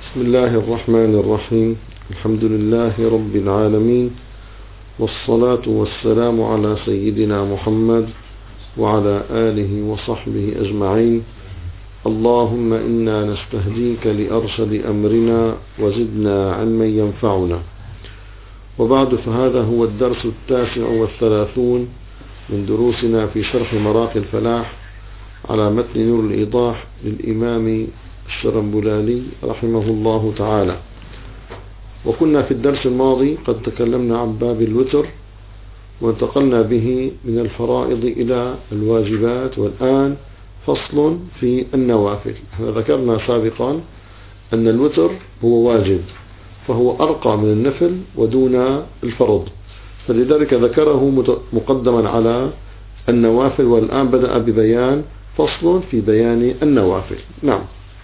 بسم الله الرحمن الرحيم. الحمد لله رب العالمين، والصلاة والسلام على سيدنا محمد وعلى آله وصحبه أجمعين. اللهم إنا نستهديك لأرشد أمرنا وزدنا علما ينفعنا. وبعد، فهذا هو الدرس 39 من دروسنا في شرح مراقي الفلاح على متن نور الإيضاح للإمام الشرنبلالي رحمه الله تعالى. وكنا في الدرس الماضي قد تكلمنا عن باب الوتر، وانتقلنا به من الفرائض إلى الواجبات، والآن فصل في النوافل. ذكرنا سابقا أن الوتر هو واجب، فهو أرقى من النفل ودون الفرض، فلذلك ذكره مقدما على النوافل، والآن بدأ ببيان فصل في بيان النوافل. نعم.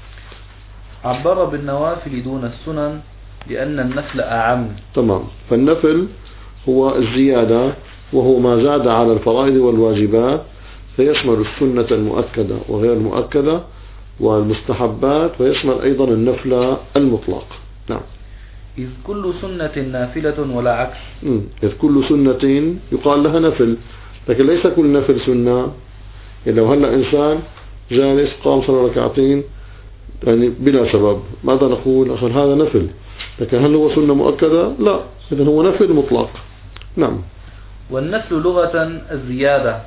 عبر بالنوافل دون السنن لأن النفل أعم. تمام. فالنفل هو الزيادة، وهو ما زاد على الفرائض والواجبات، فيشمل السنة المؤكدة وغير المؤكدة والمستحبات، ويشمل أيضا النفل المطلق. نعم. إذ كل سنة نافلة ولا عكس. إذ كل سنة يقال لها نفل، لكن ليس كل نفل سنة. لو هلأ إنسان جالس قام صلى ركعتين يعني بلا سبب، ماذا نقول؟ أخذ هذا نفل، لكن هل هو سنة مؤكدة؟ لا، إذن هو نفل مطلق. نعم. والنفل لغة الزيادة.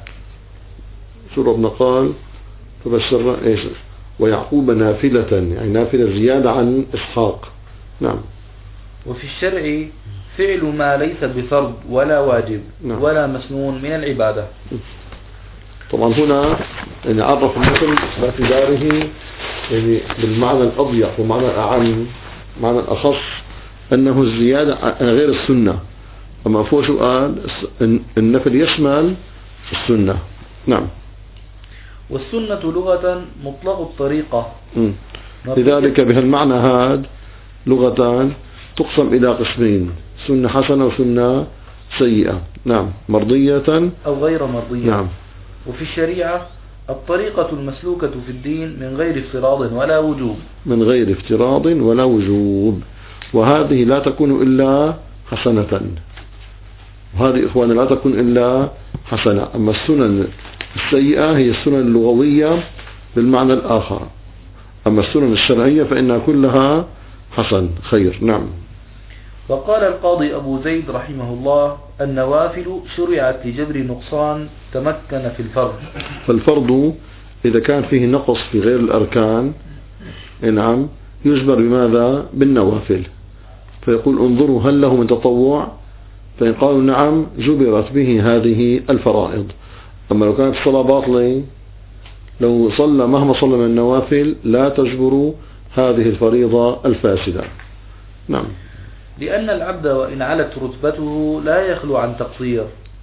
شو ربنا قال؟ فبشرنا إيش؟ ويعقوب نافلة، يعني نافلة زيادة عن إسحاق. نعم. وفي الشرع فعل ما ليس بفرض ولا واجب. نعم. ولا مسنون من العبادة. طبعا هنا يعني عرف النفل باعتباره يعني بالمعنى الأضيق ومعنى الأعم، معنى الأخص، أنه الزيادة غير السنة. أما فوق شو قال؟ النفل يشمل السنة. نعم. والسنة لغة مطلق الطريقة. لذلك بهالمعنى هذا لغتان تقسم إلى قسمين: سنة حسنة وسنة سيئة. نعم. مرضية أو غير مرضية. نعم. وفي الشريعة الطريقة المسلوكة في الدين من غير افتراض ولا وجوب. من غير افتراض ولا وجوب، وهذه لا تكون إلا حسنة، وهذه إخوانا لا تكون إلا حسنة. أما السنن السيئة هي السنن اللغوية بالمعنى الآخر، أما السنن الشرعية فإنها كلها حسن خير. نعم. وقال القاضي أبو زيد رحمه الله: النوافل شرعت لجبر نقصان تمكن في الفرض. فالفرض إذا كان فيه نقص في غير الأركان، نعم، يجبر بماذا؟ بالنوافل. فيقول انظروا هل له من تطوع؟ فإن قالوا نعم جبرت به هذه الفرائض. أما لو كانت الصلاة باطلة، لو صلى مهما صلى من النوافل لا تجبر هذه الفريضة الفاسدة. نعم. لأن العبد وإن علت رتبته لا يخلو عن تقصير.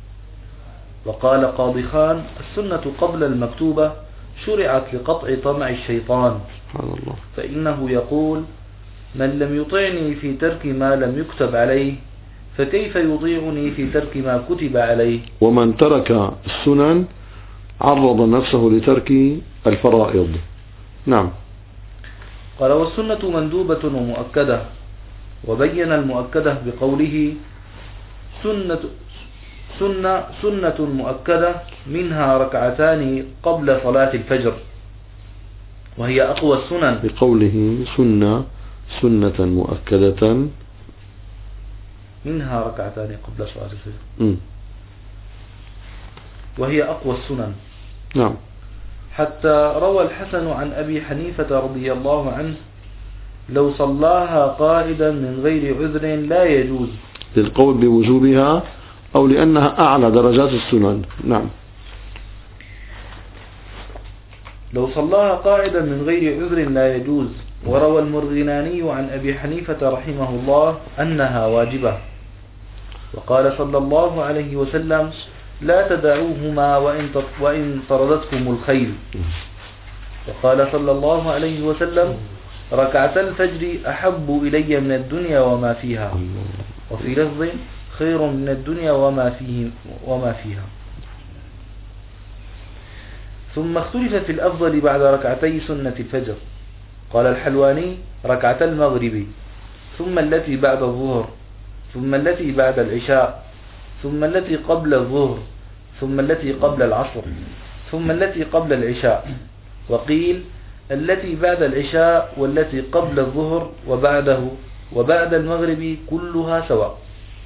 وقال قاضي خان: السنة قبل المكتوبة شرعت لقطع طمع الشيطان. سبحان الله. فإنه يقول: من لم يطعني في ترك ما لم يكتب عليه فكيف يطيعني في ترك ما كتب عليه. ومن ترك السنن عرض نفسه لترك الفرائض. نعم. قال: والسنة مندوبة ومؤكدة. وبين المؤكدة بقوله: سنة مؤكدة منها ركعتان قبل صلاة الفجر وهي أقوى السنن. بقوله سنة مؤكدة منها ركعتان قبل صلاة الفجر وهي أقوى السنن. نعم. حتى روى الحسن عن أبي حنيفة رضي الله عنه: لو صلاها قائدا من غير عذر لا يجوز. للقول بوجوبها أو لأنها أعلى درجات السنن. نعم. لو صلاها قائدا من غير عذر لا يجوز. وروى المرغناني عن أبي حنيفة رحمه الله أنها واجبة. وقال صلى الله عليه وسلم: لا تدعوهما وإن طردتكم الخيل. وقال صلى الله عليه وسلم: ركعة الفجر أحب إلي من الدنيا وما فيها. وفي لفظ: خير من الدنيا وما فيها. ثم اختلف في الأفضل بعد ركعتي سنة الفجر، قال الحلواني ركعتا المغرب، ثم التي بعد الظهر، ثم التي بعد العشاء، ثم التي قبل الظهر، ثم التي قبل العصر، ثم التي قبل العشاء. وقيل التي بعد العشاء والتي قبل الظهر وبعده وبعد المغرب كلها سواء.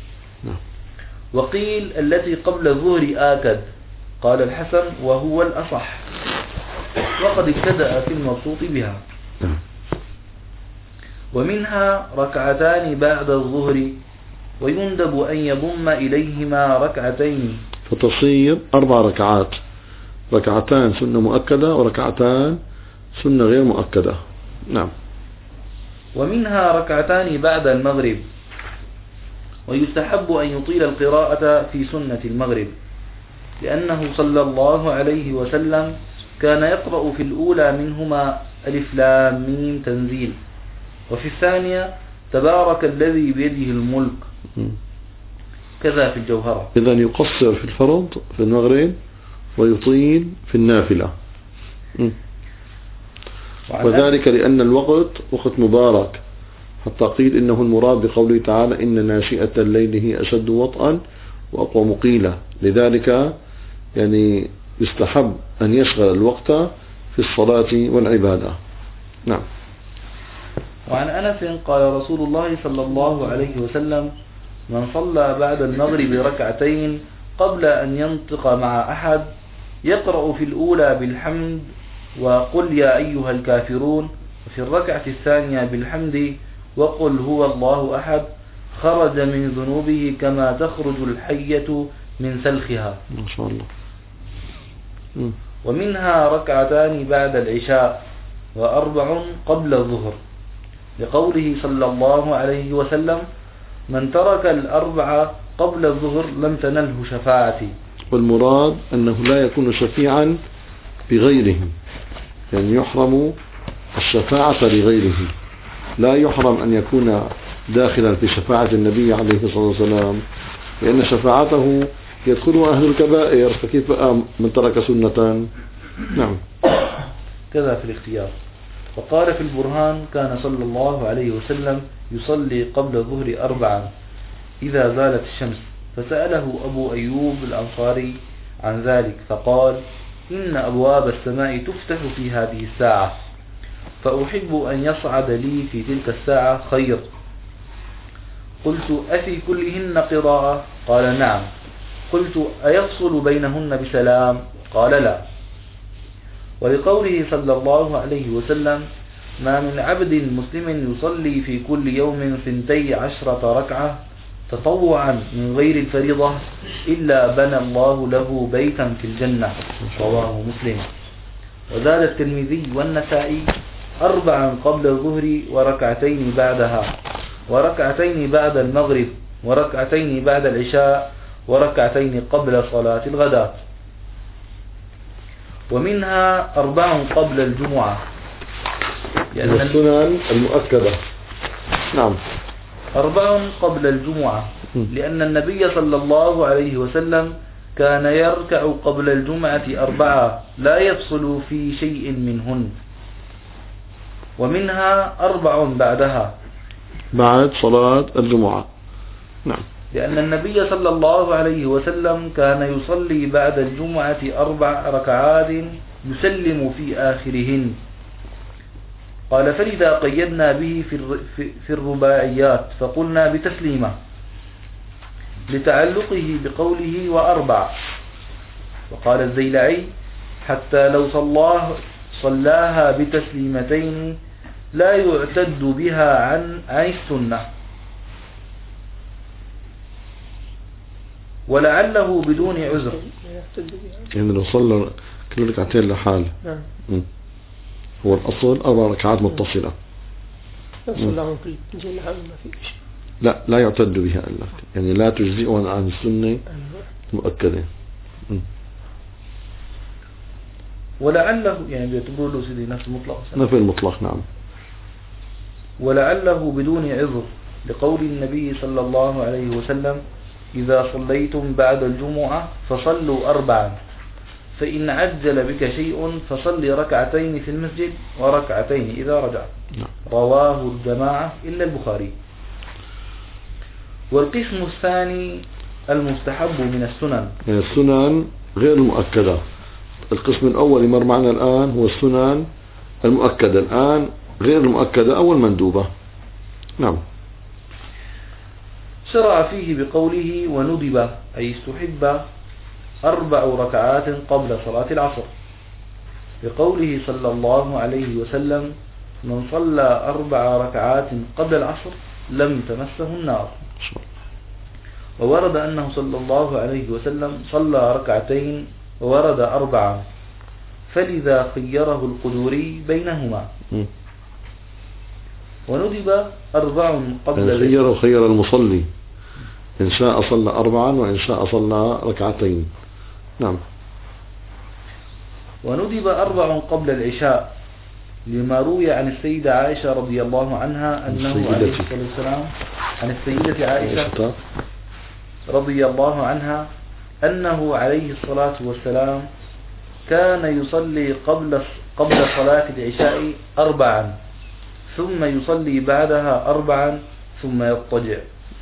وقيل التي قبل الظهر آكد. قال الحسن وهو الأصح، وقد ابتدأ في المبسوط بها. ومنها ركعتان بعد الظهر، ويندب أن يضم إليهما ركعتين، فتصير 4 ركعات، ركعتان سنة مؤكدة وركعتان سنة غير مؤكدة. نعم. ومنها ركعتان بعد المغرب، ويستحب أن يطيل القراءة في سنة المغرب، لأنه صلى الله عليه وسلم كان يقرأ في الأولى منهما ألف لام ميم تنزيل، وفي الثانية تبارك الذي بيده الملك، كذا في الجوهرة. إذن يقصر في الفرض في المغرب ويطيل في النافلة، وذلك لأن الوقت وقت مبارك، حتى قيل إنه المراد بقوله تعالى إن ناشئة الليل هي أشد وطئا وأقوى مقيلة، لذلك يعني يستحب أن يشغل الوقت في الصلاة والعبادة. نعم. وعن أنس قال رسول الله صلى الله عليه وسلم من صلى بعد المغرب ركعتين قبل أن ينطق مع أحد يقرأ في الأولى بالحمد وقل يا أيها الكافرون، وفي الركعة الثانية بالحمد وقل هو الله أحد، خرج من ذنوبه كما تخرج الحية من سلخها. ما شاء الله. ومنها ركعتان بعد العشاء و4 قبل الظهر، لقوله صلى الله عليه وسلم من ترك ال4 قبل الظهر لم تنله شفاعتي. والمراد أنه لا يكون شفيعا بغيره، يعني يحرم الشفاعة لغيره، لا يحرم أن يكون داخلا في شفاعة النبي عليه الصلاة والسلام، لأن شفاعته يدخلها أهل الكبائر، فكيف من ترك سنة. نعم. كذا في الاختيار. وقال في البرهان كان صلى الله عليه وسلم يصلي قبل الظهر 4 إذا زالت الشمس، فسأله أبو أيوب الأنصاري عن ذلك فقال إن أبواب السماء تفتح في هذه الساعة، فأحب أن يصعد لي في تلك الساعة خير. قلت أفي كلهن قراءة؟ قال نعم. قلت أيفصل بينهن بسلام؟ قال لا. ولقوله صلى الله عليه وسلم ما من عبد مسلم يصلي في كل يوم 12 ركعة تطوعا من غير الفريضة إلا بنى الله له بيتا في الجنة، رواه مسلم. وزاد الترمذي والنسائي 4 قبل الظهر وركعتين بعدها، وركعتين بعد المغرب، وركعتين بعد العشاء، وركعتين قبل صلاة الغداء. ومنها 4 قبل الجمعة، يعني السنن المؤكدة. نعم. 4 قبل الجمعة، لأن النبي صلى الله عليه وسلم كان يركع قبل الجمعة 4 لا يفصل في شيء منهن. ومنها 4 بعدها بعد صلاة الجمعة. نعم. لأن النبي صلى الله عليه وسلم كان يصلي بعد الجمعة 4 ركعات يسلم في آخرهن. قال فلذا قيدنا به في الرباعيات فقلنا بتسليمة لتعلقه بقوله و4. وقال الزيلعي حتى لو صلاها بتسليمتين لا يعتد بها عن السنة، ولعله بدون عذر. يعني لو صلى كل ركعتين لحال هو الأصل 4 ركعات متصلة. لا يعتد بها إلا يعني لا تجزئ عن السنة مؤكدة. ولعله يعني بيعتبروا له سيدي نفس المطلق. نفي المطلق. نعم. ولعله بدون عذر لقول النبي صلى الله عليه وسلم إذا صليتم بعد الجمعة فصلوا 4، فإن عجل بك شيء فصل ركعتين في المسجد وركعتين إذا رجع. رواه الجماعة إلا البخاري. والقسم الثاني المستحب من السنن. السنن غير المؤكدة. القسم الأول مر معنا الآن هو السنن المؤكدة، الآن غير المؤكدة أو المندوبة. نعم. شرع فيه بقوله وندب أي استحب 4 ركعات قبل صلاة العصر، بقوله صلى الله عليه وسلم من صلى 4 ركعات قبل العصر لم تمسه النار. وورد أنه صلى الله عليه وسلم صلى 2 وورد 4، فلذا خيره القدوري بينهما. وندب 4 قبل خير المصلي، إن شاء صلى 4 وإن شاء صلى 2. نعم. وندب 4 قبل العشاء لما روي عن السيدة عائشة رضي الله عنها أنه عليه الصلاة والسلام، عن السيدة عائشة رضي الله عنها أنه عليه الصلاة والسلام كان يصلي قبل صلاة العشاء 4 ثم يصلي بعدها 4 ثم يضطجع.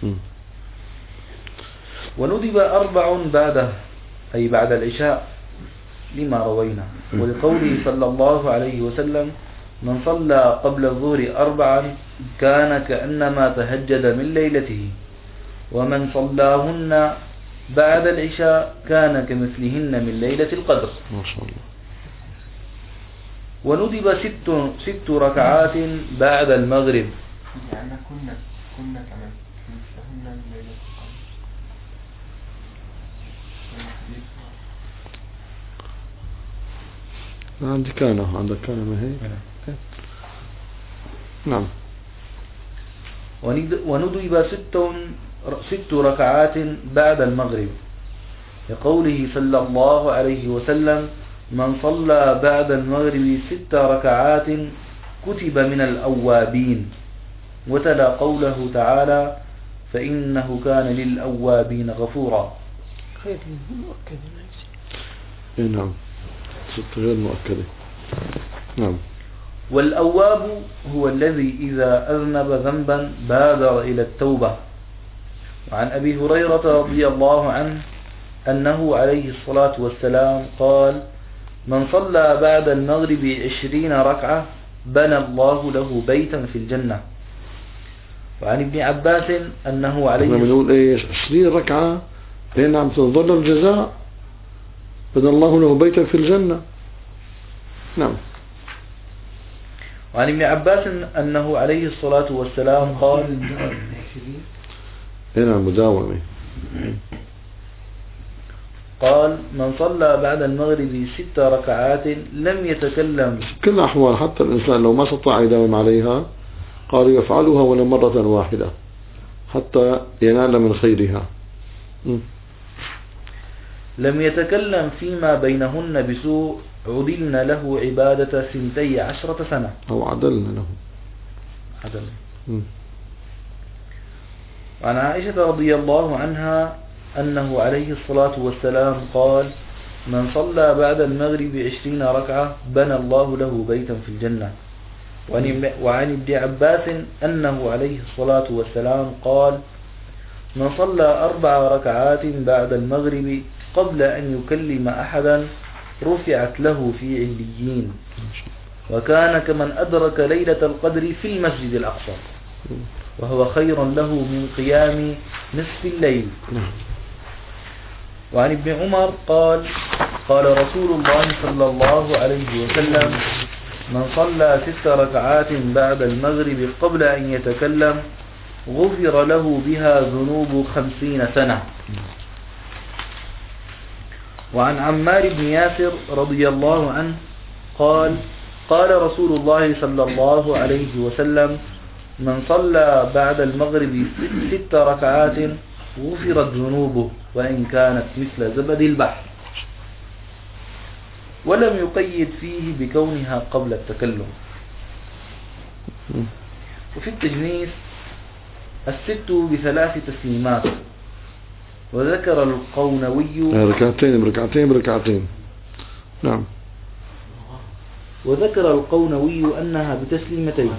وندب 4 بعده أي بعد العشاء لما روينا، ولقوله صلى الله عليه وسلم من صلى قبل الظهر 4 كان كأنما تهجد من ليلته، ومن صلاهن بعد العشاء كان كمثلهن من ليلة القدر. ما شاء الله. وندب 6 ركعات بعد المغرب. يعني كنا كمان مثلهن من ليلة القدر. عندك كان ما هي. نعم. وندب 6 ركعات بعد المغرب، لقوله صلى الله عليه وسلم من صلى بعد المغرب 6 ركعات كتب من الأوابين، وتلا قوله تعالى فإنه كان للأوابين غفورا. غير مؤكد. نعم. 6 غير مؤكدة. نعم. والأواب هو الذي إذا أذنب ذنبا بادر إلى التوبة. وعن أبي هريرة رضي الله عنه أنه عليه الصلاة والسلام قال من صلى بعد المغرب 20 ركعة بنى الله له بيتا في الجنة. وعن ابن عباس أنه عليه الصلاة والسلام نقول 20 ركعة لأن عم تنظر الجزاء، بنى الله له بيتا في الجنة. نعم. وعن ابن عباس أنه عليه الصلاة والسلام قال هنا مداومة، قال من صلى بعد المغرب 6 ركعات لم يتكلم. كل الأحوال حتى الإنسان لو ما استطاع يداوم عليها قال يفعلها ولا مرة واحدة حتى ينال من خيرها. لم يتكلم فيما بينهن بسوء عدلن له عبادة 12 سنة أو عدلنا له. وعن عائشة رضي الله عنها أنه عليه الصلاة والسلام قال من صلى بعد المغرب 20 ركعة بنى الله له بيتا في الجنة. وعن ابن عباس أنه عليه الصلاة والسلام قال من صلى 4 ركعات بعد المغرب قبل أن يكلم أحدا رفعت له في عليين، وكان كمن أدرك ليلة القدر في المسجد الأقصى، وهو خير له من قيام نصف الليل. وعن ابن عمر قال قال رسول الله صلى الله عليه وسلم من صلى 6 ركعات بعد المغرب قبل أن يتكلم غفر له بها ذنوب 50 سنة. وعن عمار بن ياسر رضي الله عنه قال قال رسول الله صلى الله عليه وسلم من صلى بعد المغرب 6 ركعات غفرت ذنوبه وإن كانت مثل زبد البحر، ولم يقيد فيه بكونها قبل التكلم. وفي التجنيس 6 ب3 تسليمات. وذكر القونوي ركعتين بركعتين بركعتين نعم. وذكر القونوي أنها بتسليمتين،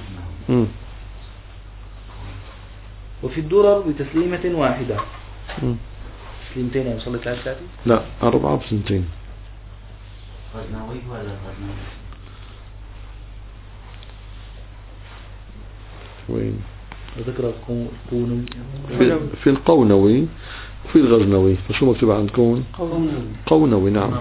وفي الدرر بتسليمة واحدة. تسليمتين يعني صلت على الثالثة؟ لا 4 بسنتين. غزنوي ولا غزنوي؟ وين؟ وذكر القونوي في القونوي وفي الغزنوي، فشو مكتوب عندكم؟ قونوي. نعم.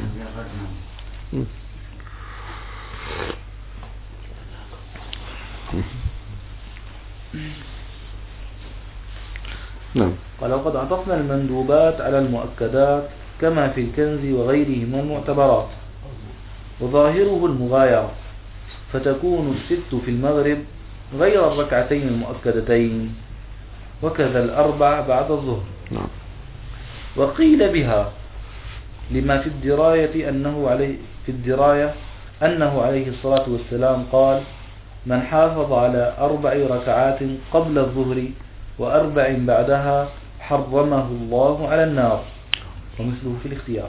نعم. قال وقد عطفنا المندوبات على المؤكدات كما في الكنز وغيره من المعتبرات، وظاهره المغايرة، فتكون الست في المغرب غير الركعتين المؤكدتين، وكذا الأربع بعد الظهر. نعم. وقيل بها لما في الدراية أنه عليه الصلاة والسلام قال: من حافظ على 4 ركعات قبل الظهر و4 بعدها حرمه الله على النار، ومثله في الاختيار.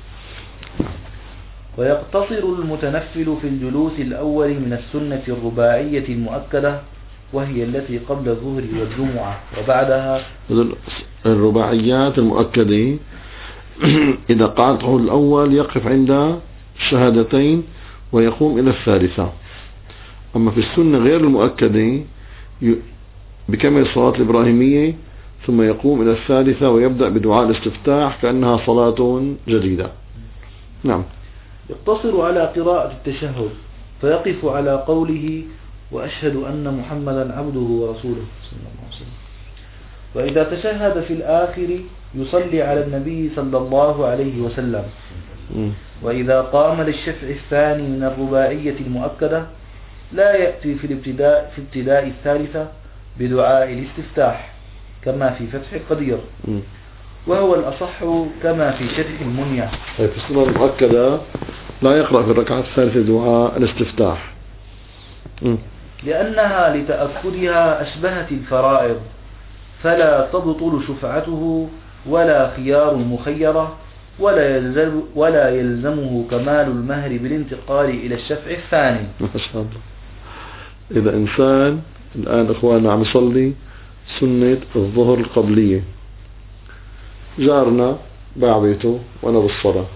ويقتصر المتنفل في الجلوس الأول من السنة الرباعية المؤكدة، وهي التي قبل الظهر والجمعة وبعدها. الرباعيات المؤكدة إذا قاطعه الأول يقف عند الشهادتين ويقوم إلى الثالثة. أما في السنة غير المؤكدة بكمل الصلاة الإبراهيمية ثم يقوم إلى الثالثة ويبدأ بدعاء الاستفتاح كأنها صلاة جديدة. نعم. يقتصر على قراءة التشهد فيقف على قوله: وأشهد أن محمدا عبده ورسوله صلى الله عليه وسلم. وإذا تشهد في الآخر يصلي على النبي صلى الله عليه وسلم. وإذا قام للشفع الثاني من الرباعية المؤكدة لا يأتي في ابتداء الثالثة بدعاء الاستفتاح كما في فتح القدير، وهو الأصح كما في شرح المنية. في السنة المؤكدة لا يقرأ في الركعة الثالثة دعاء الاستفتاح لأنها لتأكدها أشبهت الفرائض، فلا تبطل شفعته ولا خيار المخيرة، ولا يلزمه كمال المهر بالانتقال إلى الشفع الثاني. ما شاء الله. إذا إنسان الآن إخواننا عم يصلي سنة الظهر القبلية، جارنا باع بيته وأنا بالصلاة،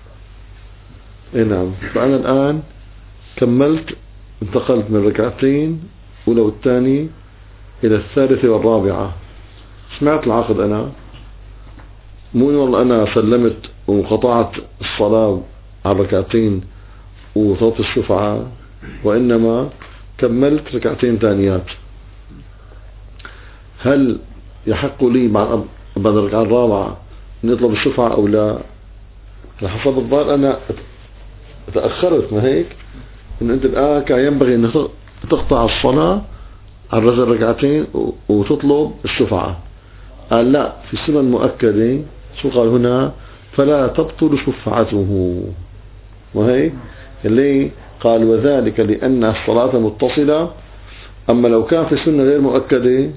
نعم، فأنا الآن كملت، انتقلت من ركعتين ولو الثاني إلى الثالثة والرابعة، سمعت العقد أنا، مو والله أنا سلمت وقطعت الصلاة على ركعتين وصوت الشفعة، وإنما كملت ركعتين ثانيات. هل يحق لي بعد الركعة الرابعة أن يطلب الشفعة أو لا؟ حسب الظاهر أنا تأخرت، ما هيك؟ إن أنت الآن كان ينبغي أن تقطع الصلاة على ركعتين وتطلب الشفعة. قال لا، في السنة المؤكدة شو قال هنا؟ فلا تبطل شفعته، وهي اللي قال وذلك لأن الصلاة متصلة. أما لو كان في السنة غير مؤكدة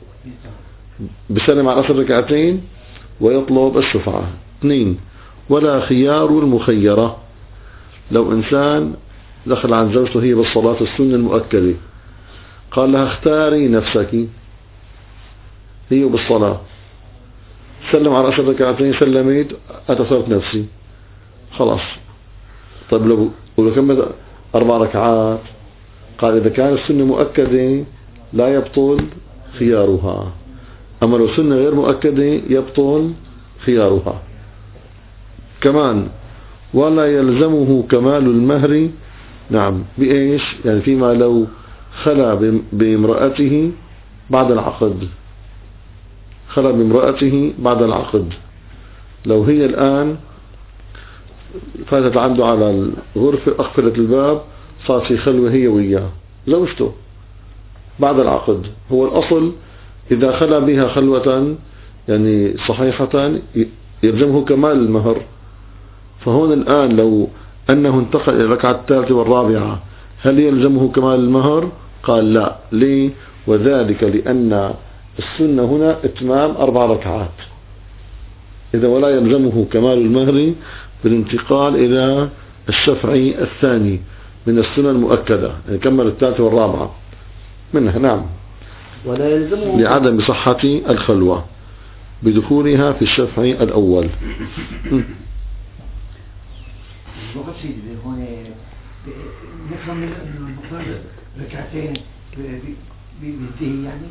بسلم على 10 ركعتين ويطلب الشفعة. 2 ولا خيار المخيرة، لو إنسان دخل عن زوجته هي بالصلاة السنة المؤكدة، قال لها اختاري نفسك، هي بالصلاة سلم على 10 ركعتين، سلمت أتصرت نفسي خلاص. طيب لو كملت 4 ركعات، قال إذا كان السنة مؤكدة لا يبطل خيارها، أما لو سنة غير مؤكدة يبطل خيارها. كمان ولا يلزمه كمال المهر، نعم، بإيش؟ يعني فيما لو خلى بامرأته بعد العقد، خلى بامرأته بعد العقد، لو هي الآن فاتت عنده على الغرفة، أقفلت الباب، صارت في خلوة هي وياه زوجته بعد العقد. هو الأصل إذا خلى بها خلوة يعني صحيحة يلزمه كمال المهر. فهون الآن لو أنه انتقل إلى الركعة الثالثة والرابعة هل يلزمه كمال المهر؟ قال لا. ليه؟ وذلك لأن السنة هنا إتمام 4 ركعات، إذا ولا يلزمه كمال المهر بالانتقال إلى الشافعي الثاني من السنة المؤكدة، يعني كمل الثالثة والرابعة منها. نعم. ولا يلزمه لعدم صحة الخلوة بدخولها في الشافعي الأول. وقت سيدي هون نفهم انه المفروض ركعتين بينتهي يعني.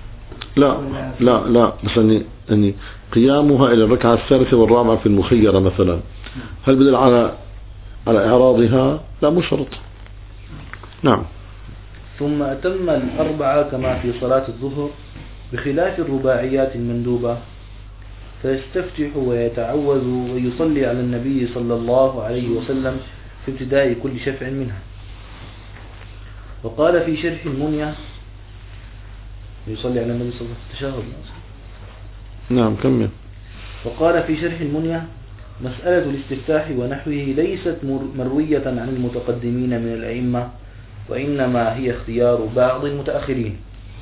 لا بس أني قيامها إلى الركعة الثالثة والرابعة في المخيرة مثلا، هل بدل على إعراضها؟ لا، مو شرط. نعم. ثم أتم الأربعة كما في صلاة الظهر بخلاف الرباعيات المندوبة، فيستفتح ويتعوذ ويصلي على النبي صلى الله عليه وسلم في ابتداء كل شفع منها. وقال في شرح المنية يصلي على النبي صلى الله عليه وسلم في التشهد. نعم كمل. وقال في شرح المنية: مسألة الاستفتاح ونحوه ليست مروية عن المتقدمين من الأئمة، وإنما هي اختيار بعض المتأخرين.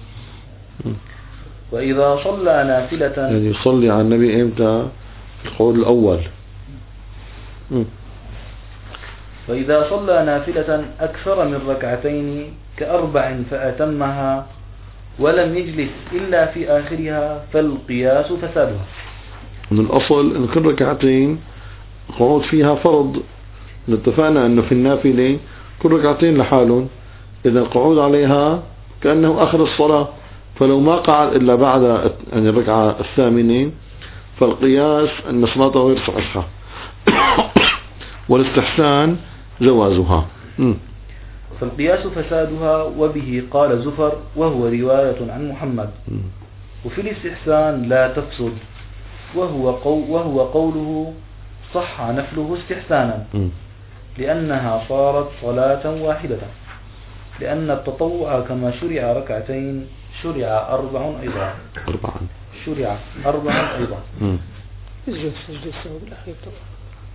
وإذا صلى نافلة، يعني يصلي على النبي إمتى؟ في القول الأول. وإذا صلى نافلة أكثر من ركعتين كأربع فأتمها ولم يجلس إلا في آخرها فالقياس فسادها. من الأصل أن كل ركعتين قعود فيها فرض. اتفقنا أنه في النافلة كل ركعتين لحالهم، إذا القعود عليها كأنه آخر الصلاة، فلو ما قعد إلا بعد يعني الركعة الثامنة فالقياس أن صلاته غير صحيحة والاستحسان جوازها. فالقياس فسادها، وبه قال زفر وهو رواية عن محمد. وفي الاستحسان لا تفسد، وهو قوله صح نفله استحسانا، لأنها صارت صلاة واحدة، لأن التطوع كما شرع ركعتين شرع أربع أيضا. شرع أربع أيضا. اسجد سجد السهو بالأخير طبعا.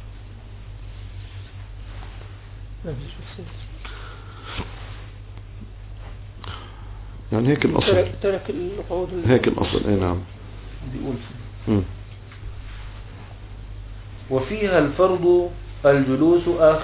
يعني هيك الأصل. ترك القعود. هيك الأصل. اي نعم. وفيها الفرض الجلوس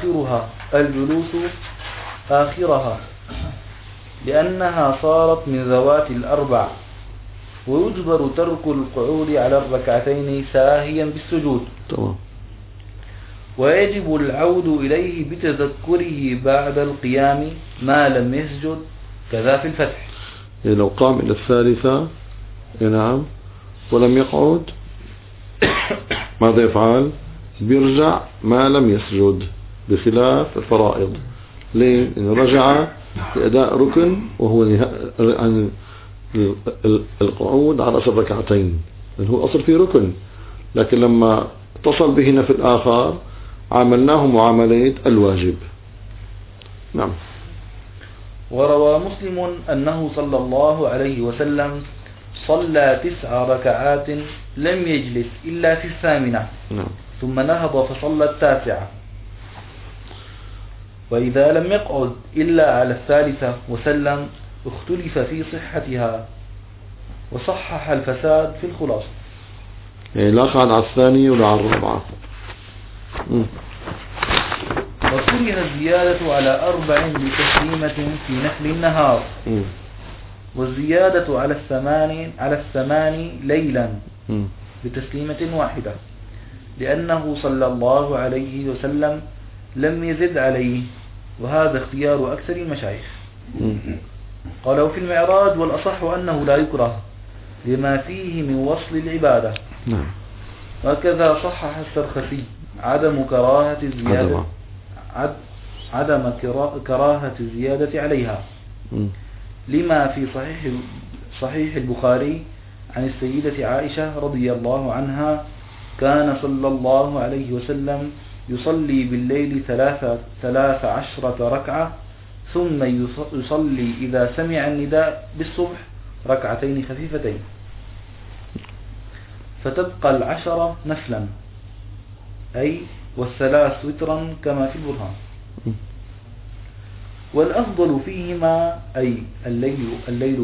آخرها لأنها صارت من ذوات الأربع، ويجبر ترك القعود على الركعتين ساهيا بالسجود. تمام. ويجب العود إليه بتذكره بعد القيام ما لم يسجد، كذا في الفتح. يعني لو قام إلى الثالثة نعم ولم يقعد ماذا يفعل؟ بيرجع ما لم يسجد، بخلاف الفرائض. ليه؟ إنه رجع في أداء ركن وهو عن القعود على أصل ركعتين، لأنه هو أصل في ركن، لكن لما اتصل به نفل آخر عاملناه معاملة الواجب. نعم. وروى مسلم أنه صلى الله عليه وسلم صلى 9 ركعات لم يجلس إلا في الثامنة. نعم. ثم نهض فصلى 9. وإذا لم يقعد إلا على 3 وسلم اختلف في صحتها، وصحح الفساد في الخلاصة. يعني لا قعد على الثانية ولا على الرابعة. وكره الزيادة على 4 بتسليمة في نفل النهار، والزيادة على الثمان ليلا بتسليمة واحدة، لأنه صلى الله عليه وسلم لم يزد عليه، وهذا اختيار أكثر المشايخ. قالوا في المعراج: والأصح أنه لا يكره لما فيه من وصل العبادة. وكذا صحح السرخسي عدم كراهة الزيادة عليها، لما في صحيح البخاري عن السيدة عائشة رضي الله عنها: كان صلى الله عليه وسلم يصلي بالليل 13 ركعة، ثم يصلي إذا سمع النداء بالصبح 2 ركعتين خفيفتين، فتبقى 10 نفلا، أي 3 وترا كما في البرهان. والأفضل فيهما أي الليل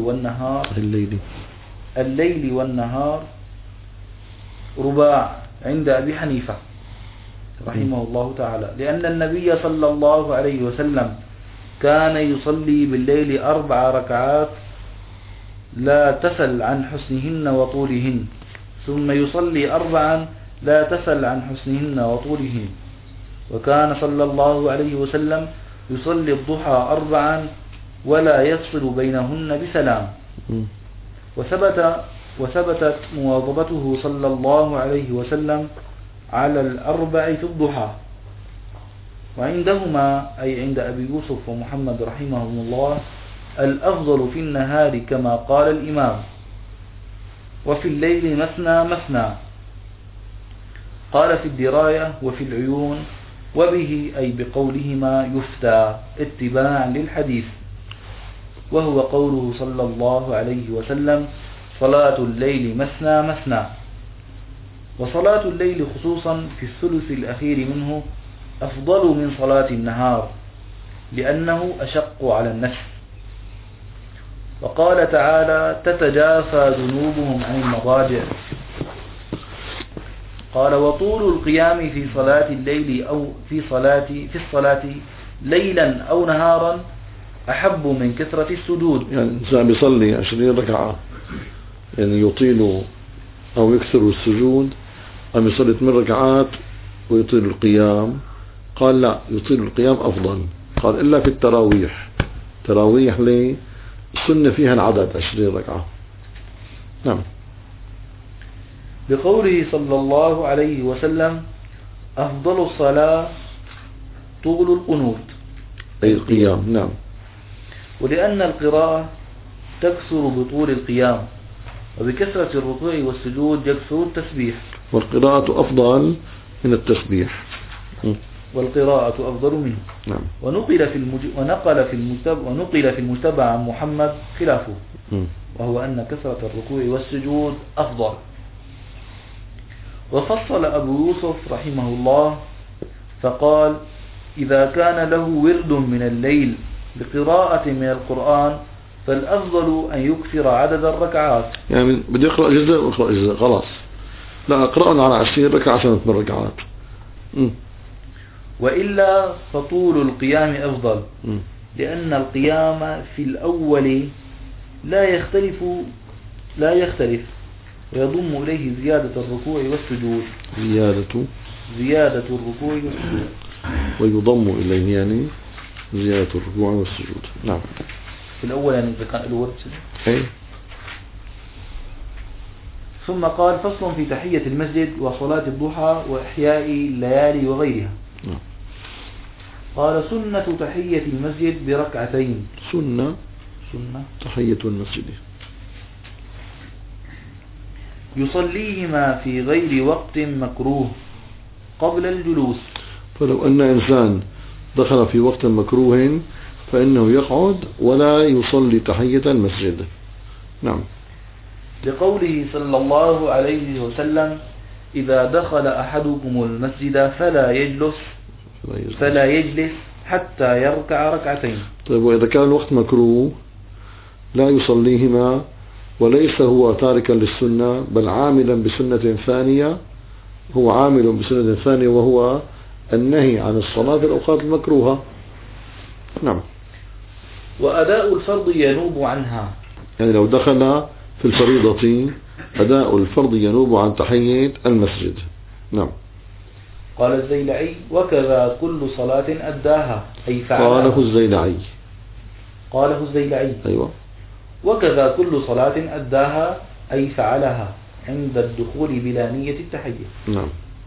والنهار رباع عند أبي حنيفة، رحمه الله تعالى: لأن النبي صلى الله عليه وسلم كان يصلي بالليل 4 ركعات لا تسل عن حسنهن وطولهن، ثم يصلي 4 لا تسل عن حسنهن وطولهن. وكان صلى الله عليه وسلم يصلي الضحى 4 ولا يفصل بينهن بسلام. وثبتت مواظبته صلى الله عليه وسلم على 4 في الضحى. وعندهما أي عند أبي يوسف ومحمد رحمهم الله الأفضل في النهار كما قال الإمام، وفي الليل مثنى مثنى. قال في الدراية وفي العيون، وبه أي بقولهما يفتى اتباعا للحديث، وهو قوله صلى الله عليه وسلم: صلاة الليل مثنى مثنى. وصلاة الليل خصوصا في الثلث الأخير منه أفضل من صلاة النهار، لأنه أشق على النفس. وقال تعالى: تتجافى جنوبهم عن المضاجع. قال: وطول القيام في صلاة الليل أو في الصلاة ليلا أو نهارا أحب من كثرة السجود. يعني الإنسان بيصلي 20 ركعة، يعني يطيل أو يكثر السجود، أم يصلي 8 ركعات ويطيل القيام؟ قال لا، يطيل القيام أفضل. قال إلا في التراويح. تراويح ليه؟ السنة فيها العدد 20 ركعة. نعم. بقوله صلى الله عليه وسلم: أفضل الصلاة طول القنوت، أي القيام. نعم. ولأن القراءة تكثر بطول القيام، وبكثرة الركوع والسجود يكثر التسبيح. والقراءة أفضل من التسبيح. والقراءة أفضل منه. نعم. ونقل في المجتبى عن محمد خلافه، وهو أن كثرة الركوع والسجود أفضل. وفصل أبو يوسف رحمه الله فقال: إذا كان له ورد من الليل بقراءة من القرآن فالأفضل أن يكثر عدد الركعات. يعني بدي أقرأ جزء وأقرأ جزء، خلاص لا أقرأ على 20 ركعة عشان 8 ركعات. وإلا فطول القيام أفضل، لأن القيام في الأول لا يختلف ويضم إليه زيادة الركوع والسجود. زيادة الركوع والسجود، ويضم إليه يعني زيادة الركوع والسجود. نعم. في الأول يعني الذكاء الورد. أي. ثم قال: فصل في تحية المسجد وصلاة الضحى وإحياء الليالي وغيرها. قال: سنة تحية المسجد بركعتين. سنة تحية المسجد يصليهما في غير وقت مكروه قبل الجلوس. فلو أن إنسان دخل في وقت مكروه فإنه يقعد ولا يصلي تحية المسجد. نعم. لقوله صلى الله عليه وسلم: إذا دخل أحدكم المسجد فلا يجلس حتى يركع ركعتين. طيب، وإذا كان الوقت مكروه لا يصليهما، وليس هو تاركا للسنة بل عاملا بسنة ثانية، هو عامل بسنة ثانية وهو النهي عن الصلاة في الأوقات المكروهة. نعم. وأداء الفرض ينوب عنها، يعني لو دخل في الفريضة أداء الفرض ينوب عن تحية المسجد. نعم. قال الزيلعي: وكذا كل صلاة أداها أي فعلها. قاله الزيلعي. أيوة. وكذا كل صلاة أداها أي فعلها عند الدخول بلا نية التحية. نعم.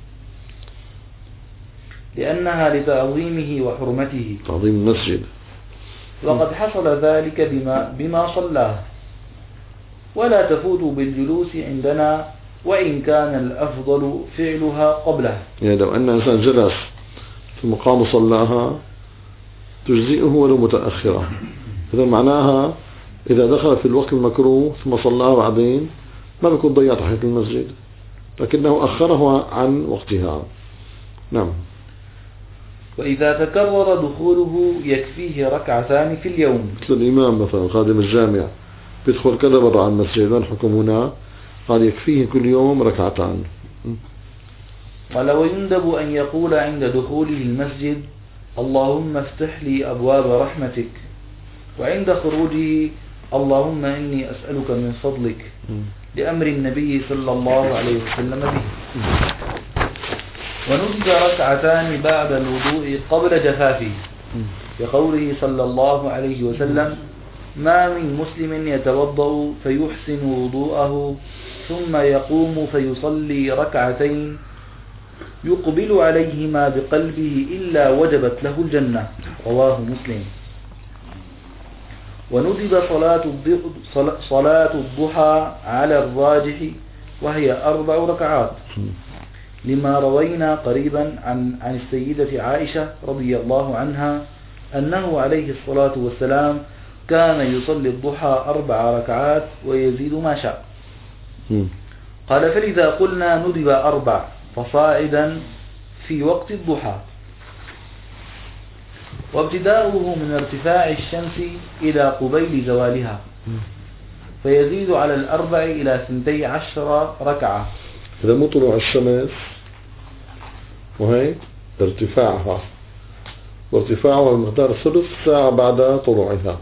لأنها لتعظيمه وحرمته، تعظيم المسجد، وقد حصل ذلك بما صلاه، ولا تفوت بالجلوس عندنا وإن كان الأفضل فعلها قبله. يعني لو أن إنسان جلس في مقام صلاها تجزئه ولو متأخرة. إذا معناها إذا دخل في الوقت المكروه ثم صلاها بعدين ما بيكون ضيع تحية المسجد، لكنه أخره عن وقتها. نعم. وإذا تكرر دخوله يكفيه 2 ركعتان في اليوم. مثل الإمام مثلا خادم الجامع بيدخل كذا مرة على المسجد، ما الحكم هنا؟ قال يكفيه كل يوم 2 ركعتان. قال ويندب أن يقول عند دخوله المسجد اللهم افتح لي أبواب رحمتك، وعند خروجه اللهم إني أسألك من فضلك، لأمر النبي صلى الله عليه وسلم به. وندب ركعتان بعد الوضوء قبل جفافه، بقوله صلى الله عليه وسلم ما من مسلم يتوضأ فيحسن وضوءه ثم يقوم فيصلي ركعتين يقبل عليهما بقلبه إلا وجبت له الجنة، رواه مسلم. وندب صلاة الضحى على الراجح وهي 4 ركعات، لما روينا قريبا عن السيدة عائشة رضي الله عنها أنه عليه الصلاة والسلام كان يصلي الضحى 4 ركعات ويزيد ما شاء. قال فلذا قلنا ندب 4 فصاعدا في وقت الضحى، وابتداؤه من ارتفاع الشمس إلى قبيل زوالها، فيزيد على 4 إلى 12 ركعة. إذا مو طلوع الشمس وهي ارتفاعها، وارتفاعها المقدار ثلث ساعة بعد طلوعها.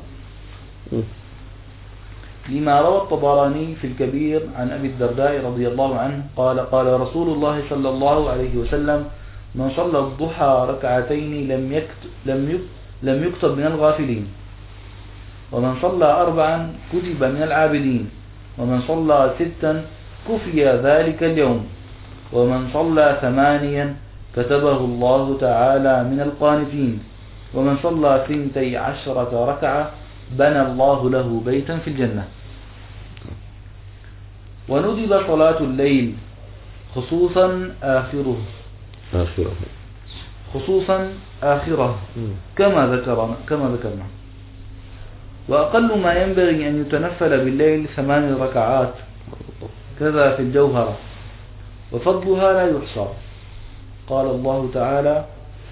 لما روى الطبراني في الكبير عن أبي الدرداء رضي الله عنه قال قال رسول الله صلى الله عليه وسلم من صلى الضحى ركعتين لم يكتب من الغافلين، ومن صلى 4 كتب من العابدين، ومن صلى 6 كفي ذلك اليوم، ومن صلى 8 كتبه الله تعالى من القانتين، ومن صلى 12 ركعة بنى الله له بيتا في الجنة. وندب صلاة الليل خصوصا آخره كما ذكرنا. وأقل ما ينبغي أن يتنفل بالليل 8 ركعات، كذا في الجوهرة، وفضلها لا يحصى. قال الله تعالى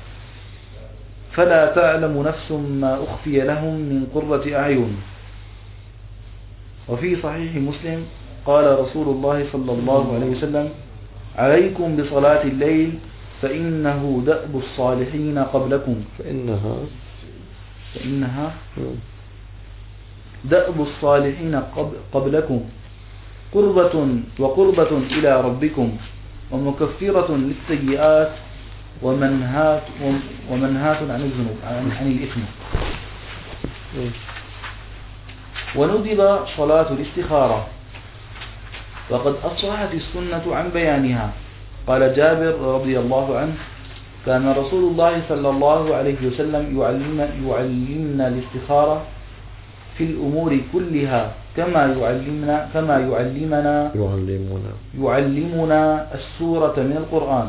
فلا تعلم نفس ما أخفي لهم من قرة أعين. وفي صحيح مسلم قال رسول الله صلى الله عليه وسلم عليكم بصلاة الليل فإنه دأب الصالحين قبلكم، فإنها دأب الصالحين قبلكم قربة إلى ربكم، ومكفرة للسيئات، ومنهات عن الذنوب عن الإثم. وندب صلاة الاستخارة، وقد أصحت السنة عن بيانها. قال جابر رضي الله عنه كان رسول الله صلى الله عليه وسلم يعلمنا الاستخارة في الأمور كلها كما يعلمنا السورة من القرآن.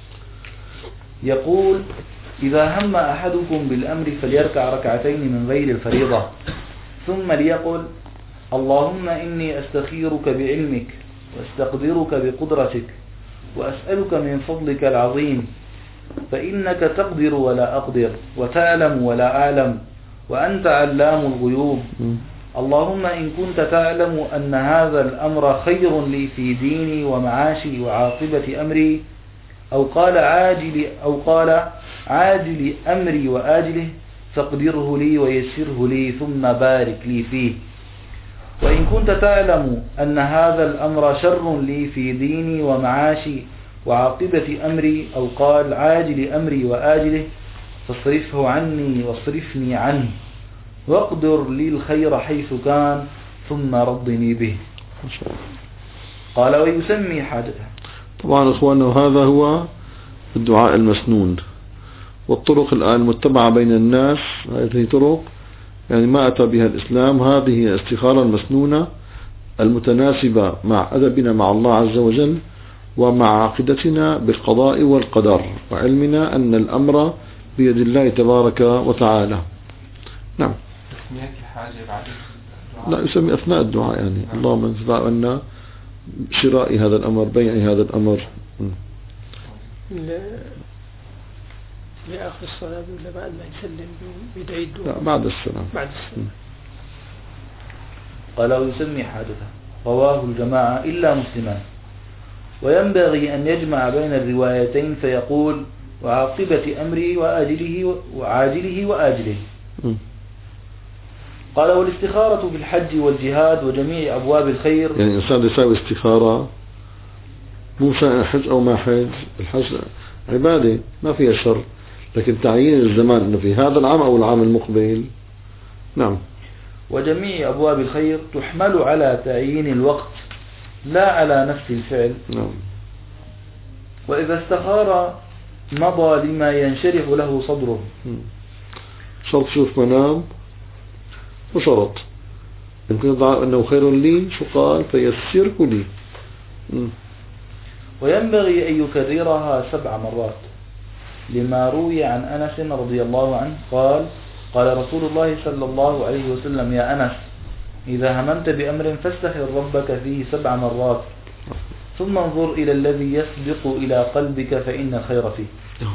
يقول إذا هم أحدكم بالأمر فليركع ركعتين من غير الفريضة، ثم ليقل اللهم إني أستخيرك بعلمك واستقدرك بقدرتك وأسألك من فضلك العظيم، فإنك تقدر ولا أقدر وتعلم ولا أعلم وأنت علام الغيوب. اللهم إن كنت تعلم أن هذا الأمر خير لي في ديني ومعاشي وعاقبة أمري، أو قال عاجل أمري وآجله، فاقدره لي ويسره لي ثم بارك لي فيه. وإن كنت تعلم أن هذا الأمر شر لي في ديني ومعاشي وعاقبة أمري، أو قال عاجل أمري وآجله، فاصرفه عني واصرفني عنه، واقدر لي الخير حيث كان ثم رضني به. قال ويسمي حاجته. طبعا أخواننا هذا هو الدعاء المسنون، والطرق الآن المتبعة بين الناس هذه طرق يعني ما أتى بها الإسلام. هذه الاستخارة المسنونة المتناسبة مع أدبنا مع الله عز وجل، ومع عقيدتنا بالقضاء والقدر، وعلمنا أن الأمر بيد الله تبارك وتعالى. نعم. لا يسمي أثناء الدعاء يعني اللهم انفع عنا شراء هذا الأمر، بيع هذا الأمر. لآخر الصلاة ولا بعد ما يسلم بدعي الدعاء؟ لا بعد السلام. قال ويسمي حاجته، رواه الجماعة إلا مسلما. وينبغي أن يجمع بين الروايتين فيقول وعاقبة أمري وعاجله وآجله. قال والاستخارة في الحج والجهاد وجميع أبواب الخير. يعني الإنسان يساوي استخارة مو شأن حج أو ما حج. الحج عبادة ما فيها شر، لكن تعيين الزمان أنه في هذا العام أو العام المقبل. نعم. وجميع أبواب الخير تحمل على تعيين الوقت لا على نفس الفعل. نعم. وإذا استخار مضى لما ينشرح له صدره. شرط شوف منام وشرط يمكن يضع أنه خير لي، شو قال؟ فيسره لي. وينبغي أن يكررها 7 مرات لما روي عن أنس رضي الله عنه قال قال رسول الله صلى الله عليه وسلم يا أنس إذا هممت بأمر فاستخر ربك فيه 7 مرات ثم انظر إلى الذي يسبق إلى قلبك فإن الخير فيه.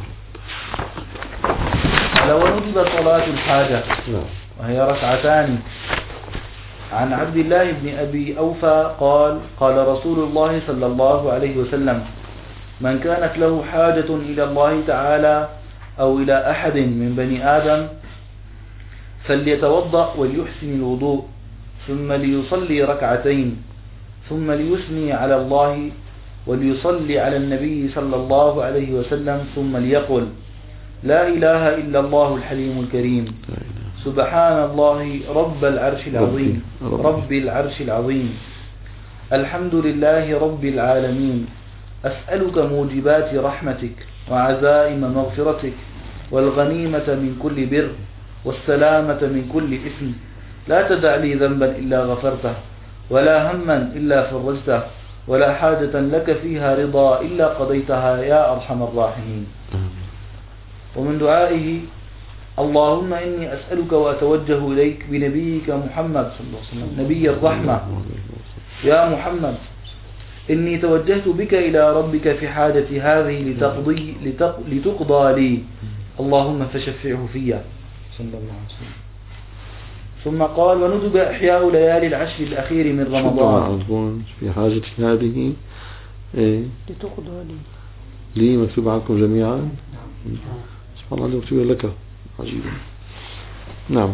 لو ندب صلاة الحاجة وهي 2 ركعتان. عن عبد الله بن أبي أوفى قال قال رسول الله صلى الله عليه وسلم من كانت له حاجة إلى الله تعالى أو إلى أحد من بني آدم فليتوضأ وليحسن الوضوء ثم ليصلي 2 ركعتين ثم ليثني على الله وليصلي على النبي صلى الله عليه وسلم ثم ليقل لا إله إلا الله الحليم الكريم سبحان الله رب العرش العظيم رب العرش العظيم الحمد لله رب العالمين أسألك موجبات رحمتك وعزائم مغفرتك والغنيمة من كل بر والسلامة من كل إثم لا تدع لي ذنبا إلا غفرته ولا هما إلا فرجته ولا حاجة لك فيها رضا إلا قضيتها يا أرحم الراحمين. ومن دعائه اللهم إني أسألك وأتوجه إليك بنبيك محمد صلى الله عليه وسلم نبي الرحمة يا محمد إني توجهت بك إلى ربك في حاجتي هذه لتقضى لي اللهم فشفعه فيا صلى الله عليه وسلم. ثم قال وندب إحياء ليالي العشر الأخير من رمضان في حاجتي هذه لتقضى لي مكتوب عنكم جميعا. سبحان الله مكتوب لك عجيبا. نعم.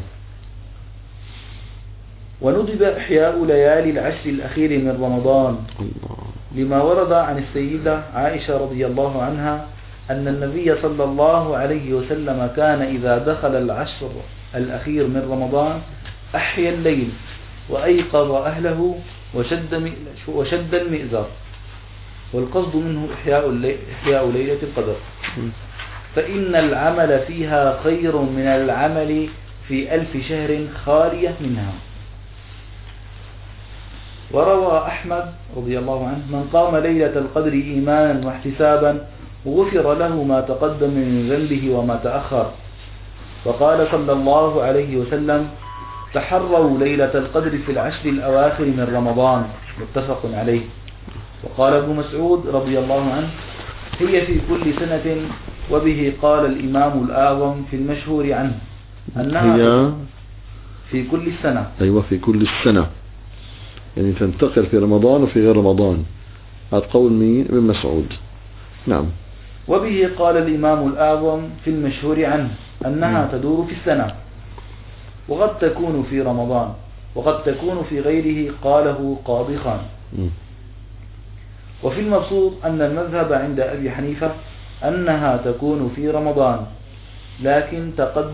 وندب إحياء ليالي العشر الأخير من رمضان لما ورد عن السيدة عائشة رضي الله عنها أن النبي صلى الله عليه وسلم كان إذا دخل العشر الأخير من رمضان أحيا الليل وأيقظ أهله وشد المئزر والقصد منه إحياء ليلة القدر فإن العمل فيها خير من العمل في 1000 شهر خالية منها. وروى أحمد رضي الله عنه من قام ليلة القدر إيمانا واحتسابا غفر له ما تقدم من ذنبه وما تأخر. وقال صلى الله عليه وسلم تحروا ليلة القدر في العشر الأواخر من رمضان متفق عليه. وقال ابن مسعود رضي الله عنه هي في كل سنة وبه قال الإمام الأعظم في المشهور عنه أنها هي في كل السنة. أيوة في كل السنة يعني تنتقل في رمضان وفي غير رمضان. هذا قول مين؟ ابن مسعود. نعم. وبه قال الإمام الأعظم في المشهور عنه أنها تدور في السنة وقد تكون في رمضان وقد تكون في غيره قاله قاضي خان. وفي المبسوط أن المذهب عند أبي حنيفة أنها تكون في رمضان لكن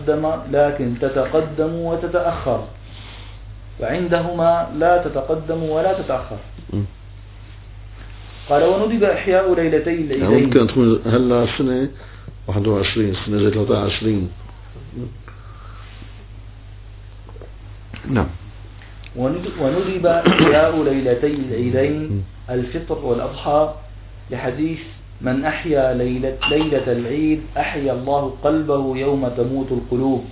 تتقدم وتتأخر وعندهما لا تتقدم ولا تتأخر. قال وندب إحياء ليلتي العيدين. يعني ممكن تكون هلا سنة 21 سنة زي 23. نعم. وندب إحياء ليلتي العيدين الفطر والأضحى لحديث من أحيا ليلة العيد أحيا الله قلبه يوم تموت القلوب.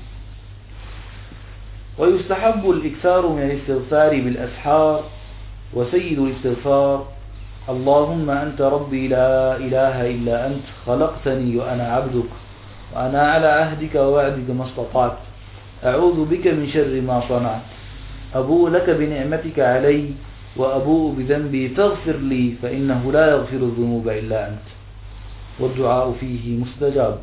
ويستحب الإكثار من الاستغفار بالأسحار وسيد الاستغفار اللهم أنت ربي لا إله إلا أنت خلقتني وأنا عبدك وأنا على عهدك ووعدك ما استطعت أعوذ بك من شر ما صنعت أبوء لك بنعمتك علي وأبوء بذنبي فاغفر لي فإنه لا يغفر الذنوب إلا أنت، والدعاء فيه مستجاب.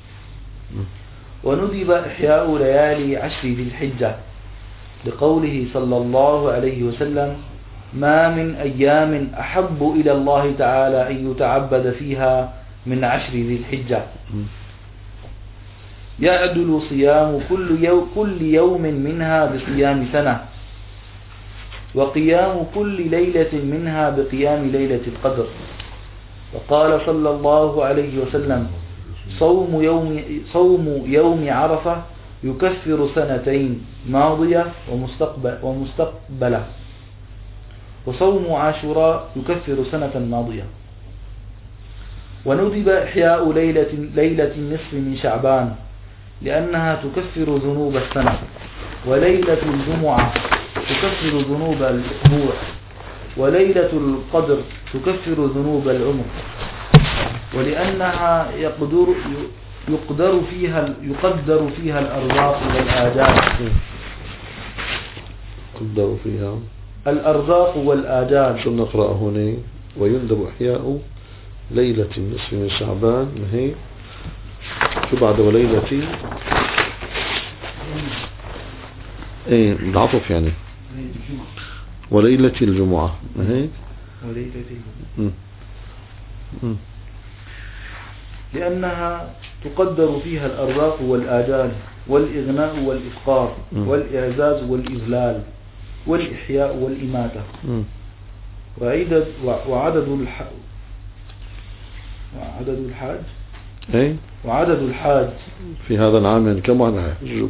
وندب إحياء ليالي 10 ذي الحجة لقوله صلى الله عليه وسلم: ما من أيام أحب إلى الله تعالى أن يتعبد فيها من 10 ذي الحجة، يعدل صيام كل يوم منها بصيام سنة، وقيام كل ليلة منها بقيام ليلة القدر. وقال صلى الله عليه وسلم: صوم يوم عرفة يكفر سنتين ماضية ومستقبلة، وصوم عاشوراء يكفر سنة ماضية. وندب إحياء ليلة النصف من شعبان لأنها تكفر ذنوب السنة، وليلة الجمعة تكفر ذنوب الأسبوع، وليلة القدر تكفر ذنوب العمر، ولأنها يقدر فيها الأرزاق والآجال. يقدر فيها الأرزاق والآجال. شو نقرأ هنا؟ ويندب إحياء ليلة النصف من شعبان، ما هي شو بعد وليلة ايه العطف يعني وليلة الجمعة، ما هي وليلة الجمعة لأنها تقدر فيها الأرزاق والآجال، والإغناء والإفقار، والإعزاز والإذلال، والإحياء والإماتة. وعدد الحاج في هذا العام يعني كم واحد يحج؟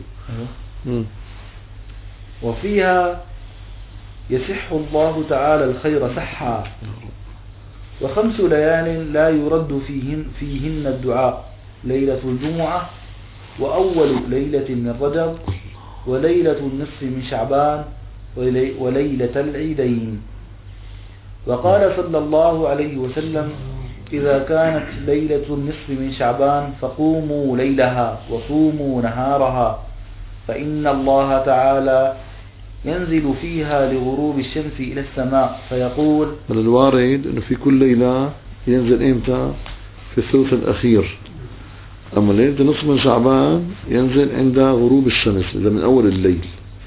وفيها يسح الله تعالى الخير سحا. و5 ليال لا يرد فيهن الدعاء: ليلة الجمعة، وأول ليلة من رجب، وليلة النصف من شعبان، وليلة العيدين. وقال صلى الله عليه وسلم: إذا كانت ليلة النصف من شعبان فقوموا ليلها وصوموا نهارها، فإن الله تعالى ينزل فيها لغروب الشمس إلى السماء فيقول. الوارد أنه في كل ليلة ينزل إمتى؟ في الثلث الأخير. أما ليلة نصف من شعبان ينزل عند غروب الشمس، إذا من أول الليل.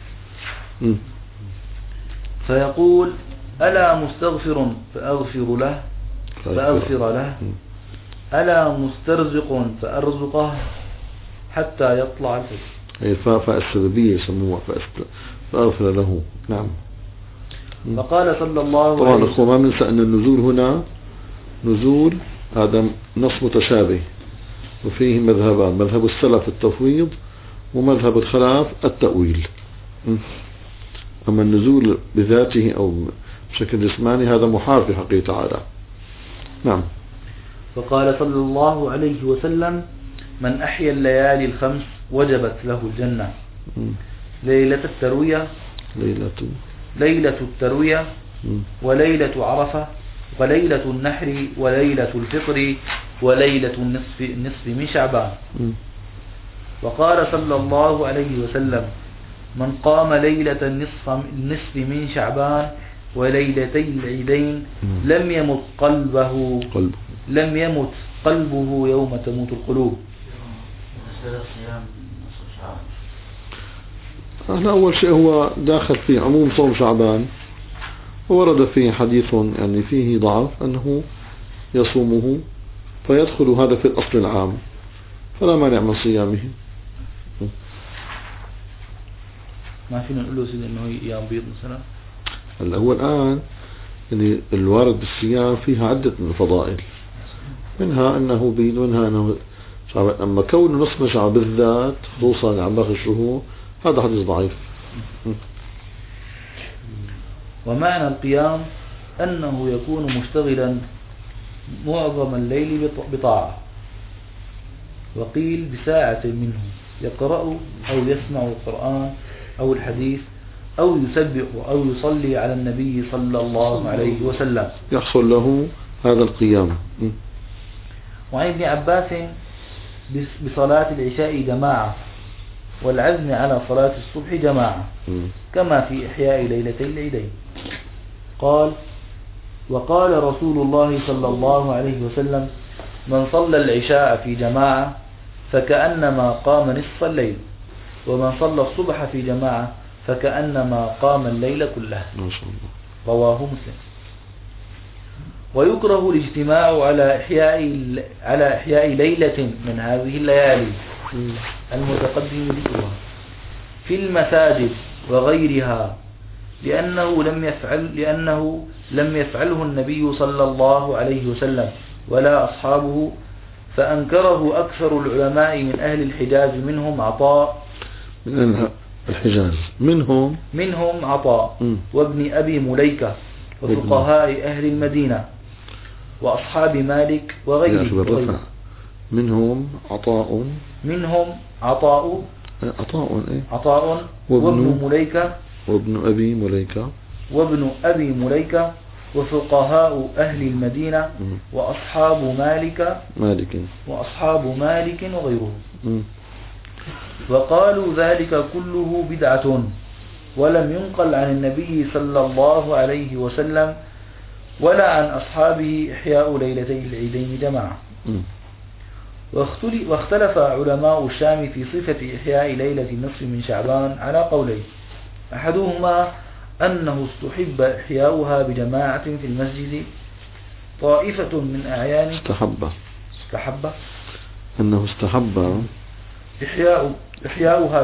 فيقول: ألا مستغفر فأغفر له، ألا مسترزق فأرزقه حتى يطلع الفجر. أي فاء السببية يسموها فأغفر له. نعم. فقال صلى الله عليه طبعا وسلم: أخوة ما ننسى أن النزول هنا نزول هذا نص متشابه، وفيه مذهبان: مذهب السلف التفويض، ومذهب الخلاف التأويل. أما النزول بذاته أو بشكل جسماني هذا محال في حقه تعالى. نعم. فقال صلى الله عليه وسلم: من أحيا الليالي الخمس وجبت له الجنة. ليلة التروية، ليلة التروية، وليلة عرفة، وليلة النحر، وليلة الفطر، وليلة النصف من شعبان. وقال صلى الله عليه وسلم: من قام ليلة النصف من شعبان وليلتي العيدين لم يمت قلبه يوم تموت القلوب. هذا أول شيء هو داخل في عموم صوم شعبان، وورد فيه حديث يعني فيه ضعف أنه يصومه، فيدخل هذا في الأصل العام، فلا مانع من صيامه. ما فينا نقول له سيدي أنه أيام بيض مثلا. هلا هو الآن يعني الوارد بالصيام فيها عدة من الفضائل، منها أنه بيض، منها أنه شعبان. أما كونه نصف شعب بالذات خصوصا عن باقي الشهور هذا حديث ضعيف. ومعنى القيام أنه يكون مشتغلا معظم الليل بطاعة، وقيل بساعة منه يقرأ أو يسمع القرآن أو الحديث أو يسبح أو يصلي على النبي صلى الله عليه وسلم، يحصل له هذا القيام. وعن ابن عباس بصلاة العشاء جماعة، والعزم على صلاة الصبح جماعة، كما في إحياء ليلتي العيدين. قال: وقال رسول الله صلى الله عليه وسلم: من صلى العشاء في جماعة فكأنما قام نصف الليل، ومن صلى الصبح في جماعة فكأنما قام الليل كله. ما شاء الله. رواه مسلم. ويكره الاجتماع على إحياء ليلة من هذه الليالي المتقدم ذكرها في المساجد وغيرها، لأنه لم يفعله النبي صلى الله عليه وسلم ولا أصحابه، فأنكره أكثر العلماء من أهل الحجاز، منهم عطاء من الحجاز منهم عطاء وابن أبي مليكة وفقهاء أهل المدينة وأصحاب مالك وغيره. منهم عطاء وابن مليكة وابن أبي مليكة وفقهاء أهل المدينة وأصحاب مالك وغيرهم. وقالوا ذلك كله بدعة، ولم ينقل عن النبي صلى الله عليه وسلم ولا عن أصحابه إحياء ليلتي العيدين جماعة. واختلف علماء الشام في صفة إحياء ليلة النصف من شعبان على قولين: أحدهما أنه استحب إحياؤها بجماعة في المسجد، طائفة من أعيان إحياؤها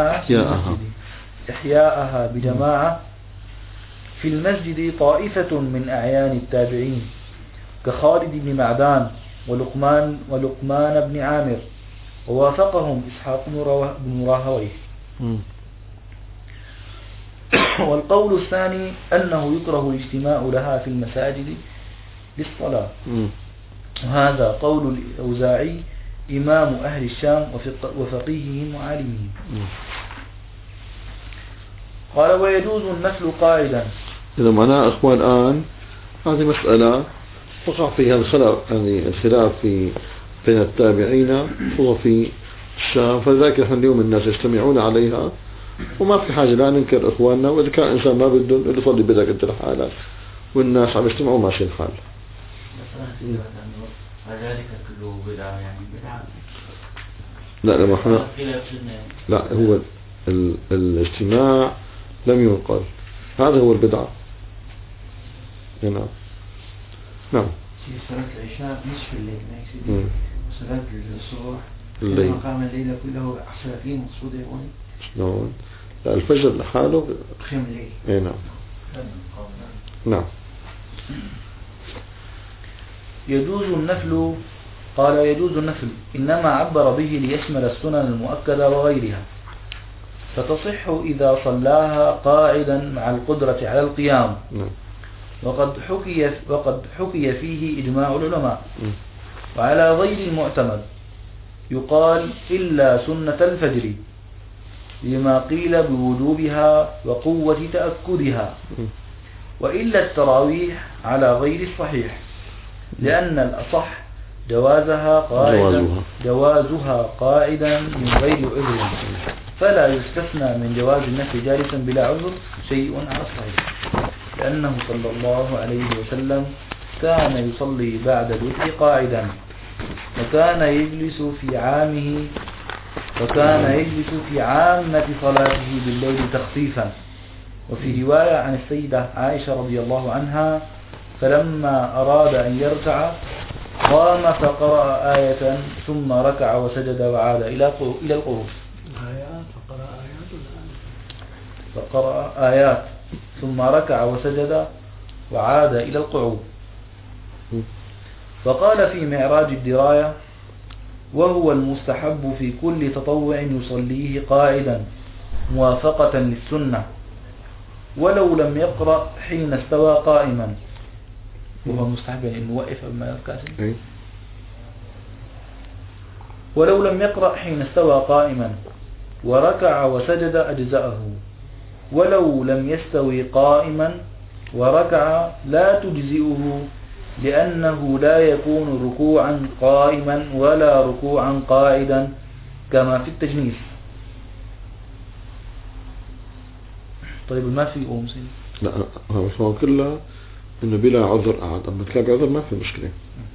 بجماعة في المسجد طائفة من أعيان التابعين كخالد بن معدان ولقمان بن عامر، ووافقهم إسحاق بن راهويه. والقول الثاني أنه يكره الاجتماع لها في المساجد للصلاة، وهذا قول الأوزاعي إمام أهل الشام وفقيههم وعالمهم. قال: ويجوز النفل قاعدا. إذا معناه أخوان الآن هذه مسألة وقع فيها الخلاف بين التابعين وفي الشام، فلذلك نحن اليوم الناس يجتمعون عليها، وما في حاجة لا ننكر إخواننا، وإذا كان إنسان ما بده يصلي بدك أنت لحالك والناس عم يجتمعوا ماشي الحال. وذلك كله بدعة، يعني بدعة. لا هو الاجتماع لم ينقل، هذا هو البدعة. نعم. في صلاة العشاء نصف الليل ما يصير. صلاة الصبح الليل مقام الليل كله أحسن فيه مقصود يكون شلون؟ لا الفجر لحاله خيم الليل. نعم. يجوز النفل. قال: يجوز النفل، إنما عبر به ليشمل السنن المؤكدة وغيرها، فتصح إذا صلاها قاعدا مع القدرة على القيام. وقد حكي فيه إجماع العلماء. وعلى غير المعتمد يقال إلا سنة الفجر، لما قيل بوجوبها وقوة تأكدها، وإلا التراويح على غير الصحيح، لأن الأصح جوازها قاعدا من غير عذر، فلا يستثنى من جواز النفل جالسا بلا عذر شيء على الصحيح، لأنه صلى الله عليه وسلم كان يصلي بعد الوتر قاعدا، وكان يجلس في عامة صلاته بالليل تخفيفا. وفي رواية عن السيدة عائشة رضي الله عنها: فلما أراد أن يركع قام فقرأ آية ثم ركع وسجد وعاد إلى القعود. فقرأ آيات ثم ركع وسجد وعاد إلى القعود. وقال في معراج الدراية: وهو المستحب في كل تطوع يصليه قاعدا موافقة للسنة، ولو لم يقرأ حين استوى قائما. وهو المستحب يعني انه وقف بما يركع، ولو لم يقرأ حين استوى قائما وركع وسجد أجزأه، ولو لم يستوي قائما وركع لا تجزئه، لأنه لا يكون ركوعا قائما ولا ركوعا قاعدا كما في التجنيس. طيب ما في أمسين لا هو كلها إنه بلا عذر قعد، أما كان بعذر ما في مشكلة.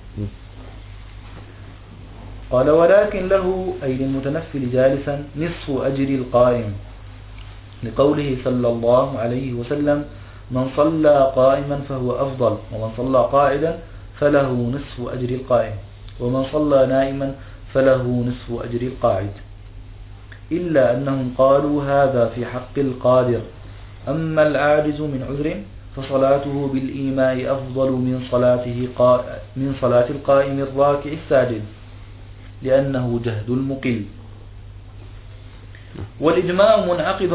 قال ولكن له أي للمتنفل جالسا نصف أجر القائم، لقوله صلى الله عليه وسلم من صلى قائما فهو أفضل، ومن صلى قاعدا فله نصف أجر القائم، ومن صلى نائما فله نصف أجر القاعد. إلا أنهم قالوا هذا في حق القادر، أما العاجز من عذر فصلاته بالإيماء أفضل من صلاة القائم الراكع الساجد، لأنه جهد المقل. والإجماع منعقد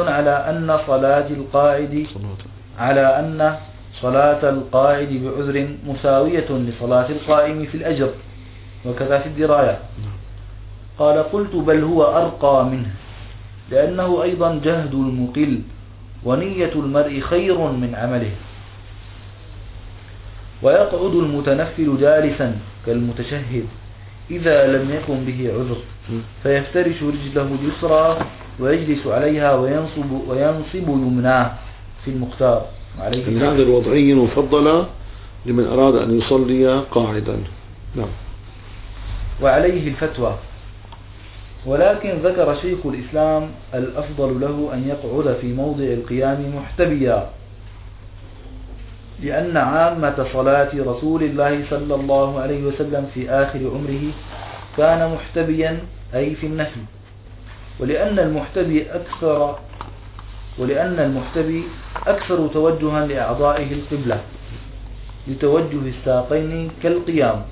على أن صلاة القاعد بعذر مساوية لصلاة القائم في الأجر، وكذا في الدراية. قال قلت بل هو أرقى منه، لأنه أيضا جهد المقل، ونية المرء خير من عمله. ويقعد المتنفل جالسا كالمتشهد إذا لم يكن به عذر، فيفترش رجله اليسرى ويجلس عليها وينصب يمناه في المختار. من هذه الوضعية مفضلة لمن أراد أن يصلي قاعدا. نعم. وعليه الفتوى. ولكن ذكر شيخ الإسلام الأفضل له أن يقعد في موضع القيام محتبيا، لأن عامة صلاة رسول الله صلى الله عليه وسلم في آخر عمره كان محتبيا أي في النفل، ولأن المحتبي أكثر توجها لأعضائه القبلة لتوجه الساقين كالقيام،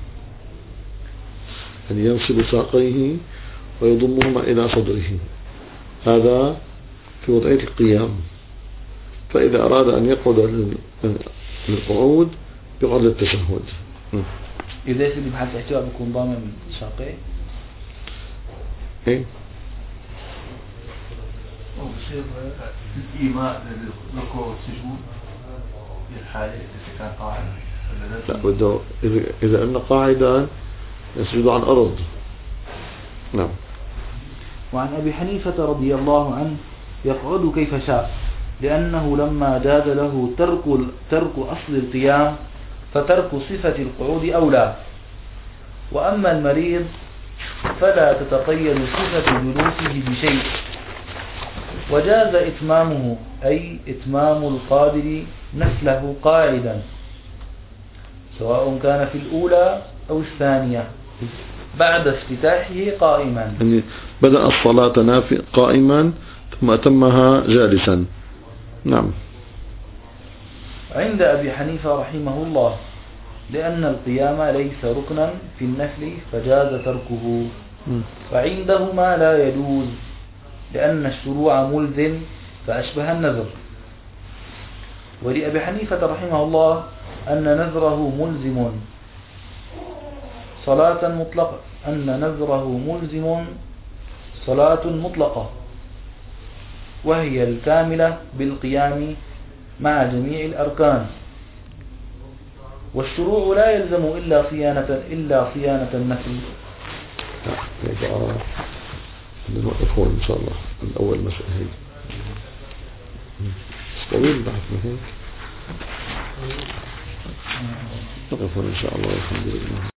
أن ينصب ساقيه ويضمهما إلى صدره، هذا في وضعية القيام. فإذا أراد أن يقعد للقعود يقعد للتشهد. إذا يسلم بحال الاحتواء بيكون ضامن ساقيه. إيه؟ وبصير الإيماء للركوع والسجود في الحالة إذا كان قاعد. لا بده إذا أن قاعدا يسجد عن الأرض. نعم. وعن أبي حنيفة رضي الله عنه يقعد كيف شاء، لأنه لما جاز له ترك أصل القيام فترك صفة القعود أولى. وأما المريض فلا تتقيد صفة جلوسه بشيء، وجاز إتمامه أي إتمام القادر نفله قاعدا، سواء كان في الأولى أو الثانية بعد افتتاحه قائما. يعني بدأ الصلاة قائما ثم أتمها جالسا. نعم. عند أبي حنيفة رحمه الله لأن القيام ليس ركنا في النفل فجاز تركه، وعندهما لا يجوز لأن الشروع ملزم فأشبه النذر. ولأبي حنيفة رحمه الله أن نذره ملزم صلاة مطلقة وهي الكاملة بالقيام مع جميع الأركان، والشروع لا يلزم إلا صيانة النفل. نوقف هون إن شاء الله من أول مسألة هي طويل بعد ما هيك نوقف هون إن شاء الله والحمد لله.